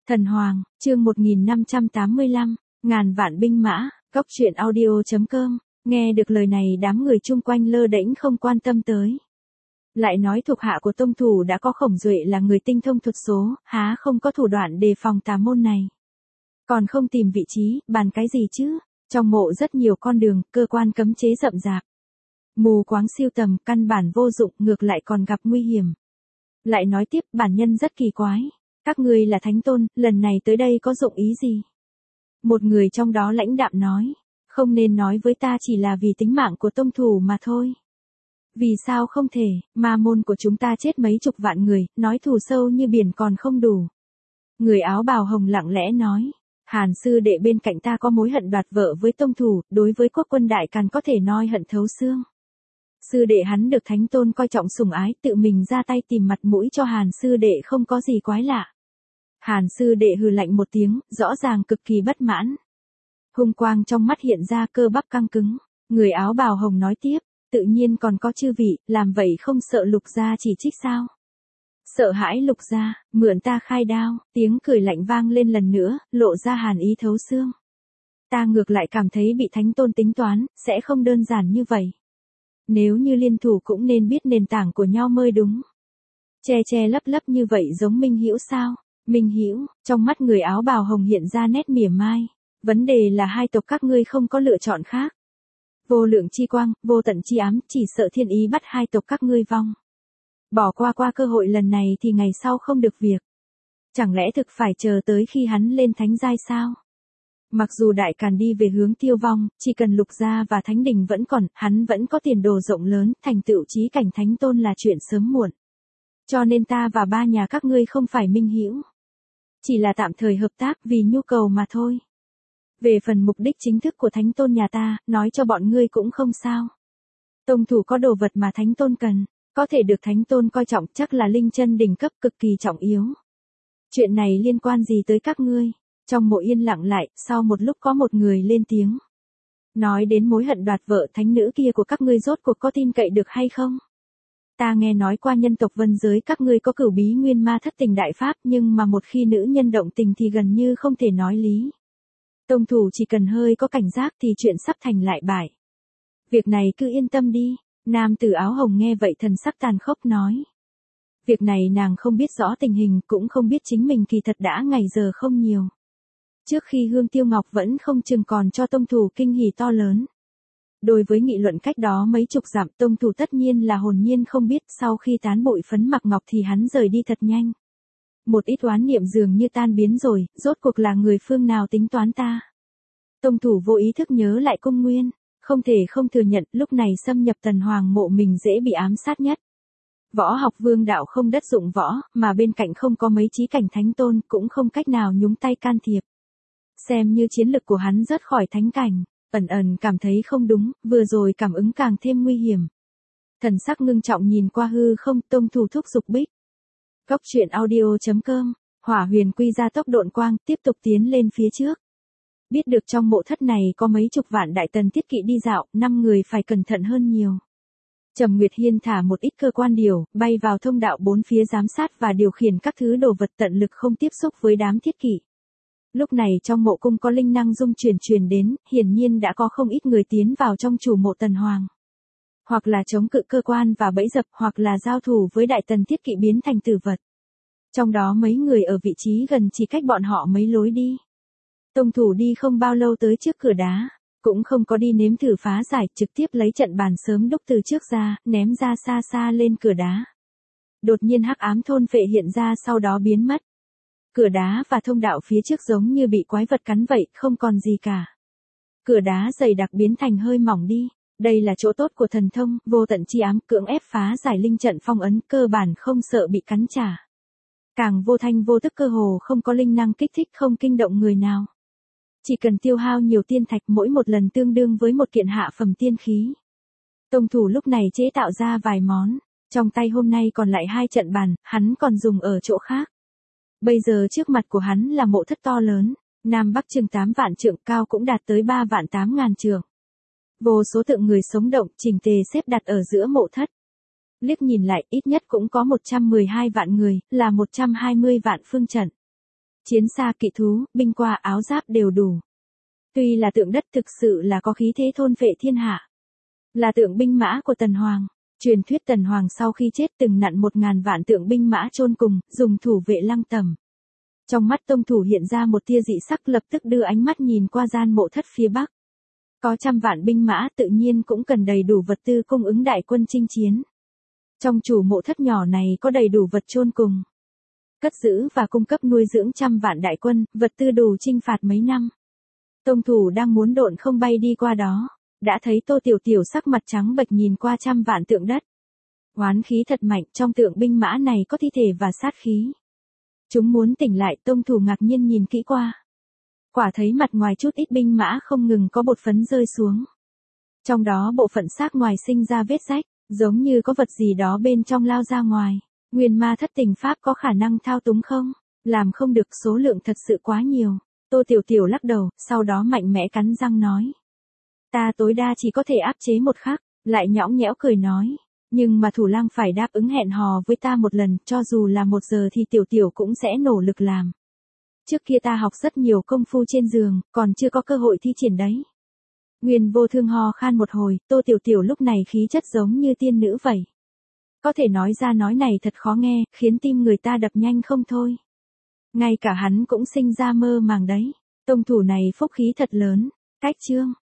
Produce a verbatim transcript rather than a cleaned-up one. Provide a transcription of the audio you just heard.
Thần Hoàng, chương một nghìn năm trăm tám mươi lăm, ngàn vạn binh mã, cốc truyện audio chấm com, nghe được lời này đám người chung quanh lơ đễnh không quan tâm tới. Lại nói thuộc hạ của tông thủ đã có Khổng Duệ là người tinh thông thuật số, há không có thủ đoạn đề phòng tà môn này. Còn không tìm vị trí, bàn cái gì chứ, trong mộ rất nhiều con đường, cơ quan cấm chế rậm rạp. Mù quáng siêu tầm, căn bản vô dụng, ngược lại còn gặp nguy hiểm. Lại nói tiếp, bản nhân rất kỳ quái. Các ngươi là thánh tôn, lần này tới đây có dụng ý gì? Một người trong đó lãnh đạm nói, không nên nói với ta chỉ là vì tính mạng của tông thủ mà thôi. Vì sao không thể, ma môn của chúng ta chết mấy chục vạn người, nói thù sâu như biển còn không đủ. Người áo bào hồng lặng lẽ nói, Hàn sư đệ bên cạnh ta có mối hận đoạt vợ với tông thủ, đối với quốc quân đại càn có thể noi hận thấu xương. Sư đệ hắn được thánh tôn coi trọng sủng ái, tự mình ra tay tìm mặt mũi cho Hàn sư đệ không có gì quái lạ. Hàn sư đệ hừ lạnh một tiếng, rõ ràng cực kỳ bất mãn. Hung quang trong mắt hiện ra, cơ bắp căng cứng. Người áo bào hồng nói tiếp, tự nhiên còn có chư vị, làm vậy không sợ Lục gia chỉ trích sao? Sợ hãi Lục gia, mượn ta khai đao, tiếng cười lạnh vang lên lần nữa, lộ ra hàn ý thấu xương. Ta ngược lại cảm thấy bị thánh tôn tính toán, sẽ không đơn giản như vậy. Nếu như liên thủ cũng nên biết nền tảng của nhau mới đúng. Che che lấp lấp như vậy giống Minh Hữu sao? Minh Hữu, trong mắt người áo bào hồng hiện ra nét mỉa mai. Vấn đề là hai tộc các ngươi không có lựa chọn khác. Vô lượng chi quang, vô tận chi ám, chỉ sợ thiên ý bắt hai tộc các ngươi vong. Bỏ qua qua cơ hội lần này thì ngày sau không được việc. Chẳng lẽ thực phải chờ tới khi hắn lên thánh giai sao? Mặc dù đại càn đi về hướng tiêu vong, chỉ cần Lục gia và thánh đình vẫn còn, hắn vẫn có tiền đồ rộng lớn, thành tựu chí cảnh thánh tôn là chuyện sớm muộn. Cho nên ta và ba nhà các ngươi không phải minh hữu. Chỉ là tạm thời hợp tác vì nhu cầu mà thôi. Về phần mục đích chính thức của thánh tôn nhà ta, nói cho bọn ngươi cũng không sao. Tông thủ có đồ vật mà thánh tôn cần, có thể được thánh tôn coi trọng, chắc là linh chân đỉnh cấp cực kỳ trọng yếu. Chuyện này liên quan gì tới các ngươi? Trong mộ yên lặng lại, sau một lúc có một người lên tiếng. Nói đến mối hận đoạt vợ thánh nữ kia của các ngươi rốt cuộc có tin cậy được hay không? Ta nghe nói qua nhân tộc vân giới các ngươi có cửu bí nguyên ma thất tình đại pháp, nhưng mà một khi nữ nhân động tình thì gần như không thể nói lý. Tông thủ chỉ cần hơi có cảnh giác thì chuyện sắp thành lại bại. Việc này cứ yên tâm đi, nam tử áo hồng nghe vậy thần sắc tàn khốc nói. Việc này nàng không biết rõ tình hình, cũng không biết chính mình kỳ thật đã ngày giờ không nhiều. Trước khi Hương Tiêu Ngọc vẫn không chừng còn cho tông thủ kinh hỉ to lớn. Đối với nghị luận cách đó mấy chục dặm, tông thủ tất nhiên là hồn nhiên không biết, sau khi tán bụi phấn mặc ngọc thì hắn rời đi thật nhanh. Một ít oán niệm dường như tan biến rồi, rốt cuộc là người phương nào tính toán ta. Tông thủ vô ý thức nhớ lại cung nguyên, không thể không thừa nhận lúc này xâm nhập Tần Hoàng mộ mình dễ bị ám sát nhất. Võ học vương đạo không đất dụng võ, mà bên cạnh không có mấy chí cảnh thánh tôn, cũng không cách nào nhúng tay can thiệp. Xem như chiến lực của hắn rớt khỏi thánh cảnh, ẩn ẩn cảm thấy không đúng, vừa rồi cảm ứng càng thêm nguy hiểm. Thần sắc ngưng trọng nhìn qua hư không, tông thủ thúc giục bích. Cốc truyện audio chấm com, hỏa huyền quy ra tốc độn quang, tiếp tục tiến lên phía trước. Biết được trong mộ thất này có mấy chục vạn đại tần tiết kỵ đi dạo, năm người phải cẩn thận hơn nhiều. Trầm Nguyệt Hiên thả một ít cơ quan điều, bay vào thông đạo bốn phía giám sát và điều khiển các thứ đồ vật, tận lực không tiếp xúc với đám thiết kỵ. Lúc này trong mộ cung có linh năng dung truyền truyền đến, hiển nhiên đã có không ít người tiến vào trong chủ mộ Tần Hoàng. Hoặc là chống cự cơ quan và bẫy dập, hoặc là giao thủ với đại tần thiết kỵ biến thành tử vật. Trong đó mấy người ở vị trí gần chỉ cách bọn họ mấy lối đi. Tông thủ đi không bao lâu tới trước cửa đá, cũng không có đi nếm thử phá giải, trực tiếp lấy trận bàn sớm đúc từ trước ra, ném ra xa xa lên cửa đá. Đột nhiên hắc ám thôn phệ hiện ra, sau đó biến mất. Cửa đá và thông đạo phía trước giống như bị quái vật cắn vậy, không còn gì cả. Cửa đá dày đặc biến thành hơi mỏng đi. Đây là chỗ tốt của thần thông, vô tận chi ám, cưỡng ép phá giải linh trận phong ấn, cơ bản không sợ bị cắn trả. Càng vô thanh vô tức, cơ hồ không có linh năng kích thích, không kinh động người nào. Chỉ cần tiêu hao nhiều tiên thạch, mỗi một lần tương đương với một kiện hạ phẩm tiên khí. Tông thủ lúc này chế tạo ra vài món, trong tay hôm nay còn lại hai trận bàn, hắn còn dùng ở chỗ khác. Bây giờ trước mặt của hắn là mộ thất to lớn, nam bắc chừng tám vạn trượng, cao cũng đạt tới ba vạn tám ngàn trượng. Vô số tượng người sống động, chỉnh tề xếp đặt ở giữa mộ thất. Liếc nhìn lại, ít nhất cũng có một trăm mười hai vạn người, là một trăm hai mươi vạn phương trận. Chiến xa kỵ thú, binh qua áo giáp đều đủ. Tuy là tượng đất thực sự là có khí thế thôn phệ thiên hạ. Là tượng binh mã của Tần Hoàng. Truyền thuyết Tần Hoàng sau khi chết từng nặn một ngàn vạn tượng binh mã chôn cùng, dùng thủ vệ Lăng Tẩm. Trong mắt tông thủ hiện ra một tia dị sắc, lập tức đưa ánh mắt nhìn qua gian mộ thất phía bắc. Có trăm vạn binh mã tự nhiên cũng cần đầy đủ vật tư cung ứng đại quân chinh chiến. Trong chủ mộ thất nhỏ này có đầy đủ vật chôn cùng. Cất giữ và cung cấp nuôi dưỡng trăm vạn đại quân, vật tư đủ chinh phạt mấy năm. Tông thủ đang muốn độn không bay đi qua đó. Đã thấy Tô Tiểu Tiểu sắc mặt trắng bệch nhìn qua trăm vạn tượng đất. Oán khí thật mạnh, trong tượng binh mã này có thi thể và sát khí. Chúng muốn tỉnh lại, tông thủ ngạc nhiên nhìn kỹ qua. Quả thấy mặt ngoài chút ít binh mã không ngừng có bột phấn rơi xuống. Trong đó bộ phận xác ngoài sinh ra vết rách, giống như có vật gì đó bên trong lao ra ngoài. Nguyên ma thất tình pháp có khả năng thao túng không? Làm không được, số lượng thật sự quá nhiều. Tô Tiểu Tiểu lắc đầu, sau đó mạnh mẽ cắn răng nói. Ta tối đa chỉ có thể áp chế một khắc, lại nhõng nhẽo cười nói. Nhưng mà thủ lăng phải đáp ứng hẹn hò với ta một lần, cho dù là một giờ thì Tiểu Tiểu cũng sẽ nỗ lực làm. Trước kia ta học rất nhiều công phu trên giường, còn chưa có cơ hội thi triển đấy. Nguyên Vô Thương ho khan một hồi, Tô Tiểu Tiểu lúc này khí chất giống như tiên nữ vậy. Có thể nói ra nói này thật khó nghe, khiến tim người ta đập nhanh không thôi. Ngay cả hắn cũng sinh ra mơ màng đấy. Tông thủ này phúc khí thật lớn. Cách chương.